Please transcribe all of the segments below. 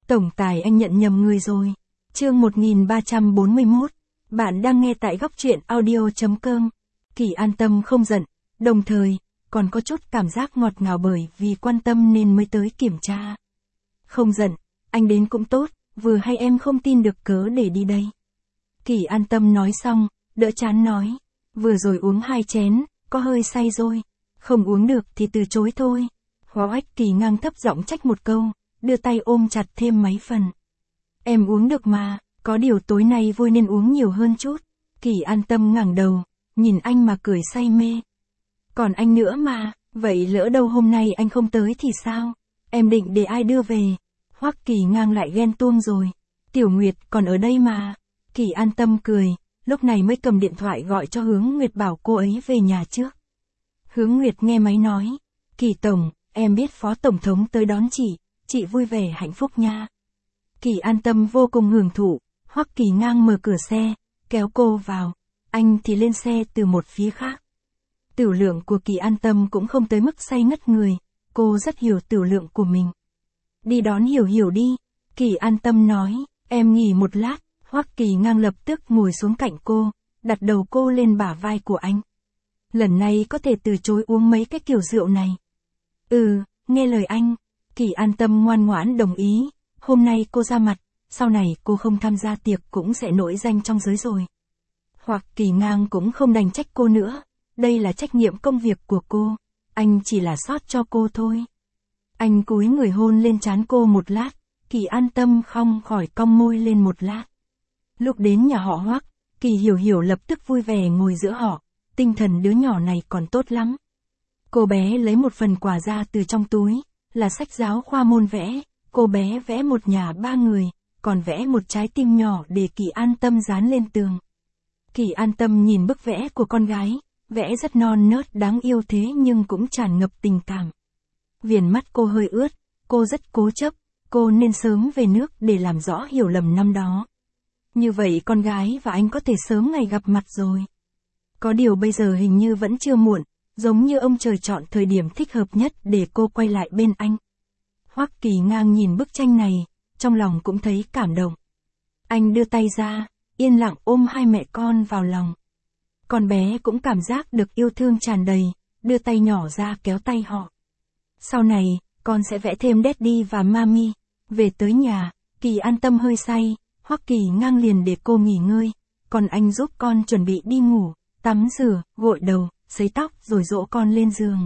Tổng tài anh nhận nhầm người rồi. Chương 1341. Bạn đang nghe tại góc truyện audio.com. Kỳ an tâm không giận, đồng thời, còn có chút cảm giác ngọt ngào bởi vì quan tâm nên mới tới kiểm tra. Không giận, anh đến cũng tốt, vừa hay em không tin được cớ để đi đây. Kỳ an tâm nói xong, đỡ chán nói. Vừa rồi uống 2 chén, có hơi say rồi. Không uống được thì từ chối thôi. Hóa Oách Kỳ ngang thấp giọng trách một câu, đưa tay ôm chặt thêm mấy phần. Em uống được mà, có điều tối nay vui nên uống nhiều hơn chút. Kỳ an tâm ngẩng đầu, nhìn anh mà cười say mê. Còn anh nữa mà, vậy lỡ đâu hôm nay anh không tới thì sao? Em định để ai đưa về? Hoắc Kỳ ngang lại ghen tuông rồi. Tiểu Nguyệt còn ở đây mà. Kỳ an tâm cười, lúc này mới cầm điện thoại gọi cho Hướng Nguyệt bảo cô ấy về nhà trước. Hướng Nguyệt nghe máy nói. Kỳ tổng, em biết Phó Tổng thống tới đón chị vui vẻ hạnh phúc nha. Kỳ an tâm vô cùng hưởng thụ, Hoắc Kỳ ngang mở cửa xe, kéo cô vào, anh thì lên xe từ một phía khác. Tiểu lượng của Kỳ an tâm cũng không tới mức say ngất người, cô rất hiểu tiểu lượng của mình. Đi đón Hiểu Hiểu đi, Kỳ an tâm nói, em nghỉ một lát, Hoắc Kỳ ngang lập tức ngồi xuống cạnh cô, đặt đầu cô lên bả vai của anh. Lần này có thể từ chối uống mấy cái kiểu rượu này. Nghe lời anh. Kỳ an tâm ngoan ngoãn đồng ý, hôm nay cô ra mặt, sau này cô không tham gia tiệc cũng sẽ nổi danh trong giới rồi. Hoặc Kỳ ngang cũng không đành trách cô nữa, đây là trách nhiệm công việc của cô, anh chỉ là sót cho cô thôi. Anh cúi người hôn lên trán cô một lát, Kỳ an tâm không khỏi cong môi lên một lát. Lúc đến nhà họ Hoắc, Kỳ Hiểu Hiểu lập tức vui vẻ ngồi giữa họ, tinh thần đứa nhỏ này còn tốt lắm. Cô bé lấy một phần quà ra từ trong túi, là sách giáo khoa môn vẽ, cô bé vẽ một nhà 3 người, còn vẽ một trái tim nhỏ để Kỳ an tâm dán lên tường. Kỳ an tâm nhìn bức vẽ của con gái, vẽ rất non nớt đáng yêu thế nhưng cũng tràn ngập tình cảm. Viền mắt cô hơi ướt, cô rất cố chấp, cô nên sớm về nước để làm rõ hiểu lầm năm đó. Như vậy con gái và anh có thể sớm ngày gặp mặt rồi. Có điều bây giờ hình như vẫn chưa muộn, giống như ông trời chọn thời điểm thích hợp nhất để cô quay lại bên anh. Hoắc Kỳ ngang nhìn bức tranh này, trong lòng cũng thấy cảm động. Anh đưa tay ra, yên lặng ôm hai mẹ con vào lòng. Con bé cũng cảm giác được yêu thương tràn đầy, đưa tay nhỏ ra kéo tay họ. Sau này, con sẽ vẽ thêm Daddy và Mami. Về tới nhà, Kỳ an tâm hơi say, Hoắc Kỳ ngang liền để cô nghỉ ngơi, còn anh giúp con chuẩn bị đi ngủ, tắm rửa, gội đầu, sấy tóc rồi dỗ con lên giường.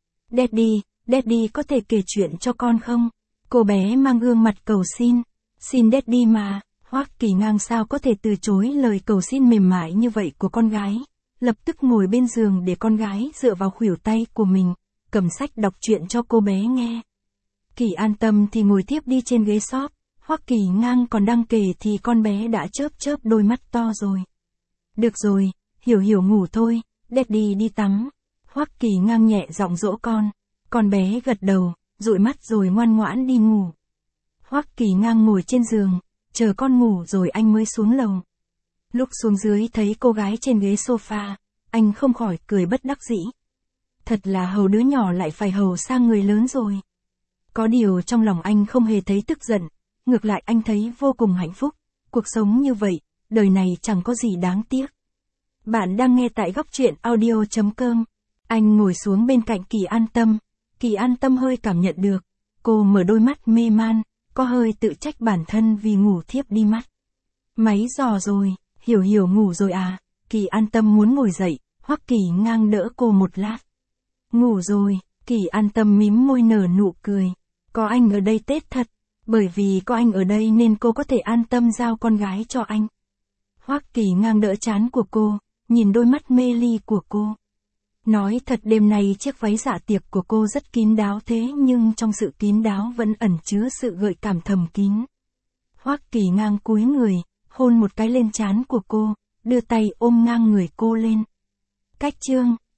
Daddy có thể kể chuyện cho con không? Cô bé mang gương mặt cầu xin. Xin Daddy mà. Hoắc Kỳ ngang sao có thể từ chối lời cầu xin mềm mại như vậy của con gái. Lập tức ngồi bên giường để con gái dựa vào khuỷu tay của mình, cầm sách đọc truyện cho cô bé nghe. Kỳ an tâm thì ngồi thiếp đi trên ghế xốp. Hoắc Kỳ ngang còn đang kể thì con bé đã chớp đôi mắt to rồi. Được rồi, Hiểu Hiểu ngủ thôi, Daddy đi tắm. Hoắc Kỳ ngang nhẹ giọng dỗ con bé gật đầu, dụi mắt rồi ngoan ngoãn đi ngủ. Hoắc Kỳ ngang ngồi trên giường, chờ con ngủ rồi anh mới xuống lầu. Lúc xuống dưới thấy cô gái trên ghế sofa, anh không khỏi cười bất đắc dĩ. Thật là hầu đứa nhỏ lại phải hầu sang người lớn rồi. Có điều trong lòng anh không hề thấy tức giận, ngược lại anh thấy vô cùng hạnh phúc, cuộc sống như vậy, đời này chẳng có gì đáng tiếc. Bạn đang nghe tại góc truyện audio.com. Anh ngồi xuống bên cạnh Kỳ an tâm hơi cảm nhận được, cô mở đôi mắt mê man, có hơi tự trách bản thân vì ngủ thiếp đi mất. Mấy giờ rồi, Hiểu Hiểu ngủ rồi à? Kỳ an tâm muốn ngồi dậy, Hoắc Kỳ ngang đỡ cô một lát. Ngủ rồi, Kỳ an tâm mím môi nở nụ cười. Có anh ở đây Tết thật, bởi vì có anh ở đây nên cô có thể an tâm giao con gái cho anh. Hoắc Kỳ ngang đỡ trán của cô, nhìn đôi mắt mê ly của cô. Nói thật đêm nay chiếc váy dạ tiệc của cô rất kín đáo thế nhưng trong sự kín đáo vẫn ẩn chứa sự gợi cảm thầm kín. Hoắc Kỳ ngang cúi người, hôn một cái lên trán của cô, đưa tay ôm ngang người cô lên. Cách chương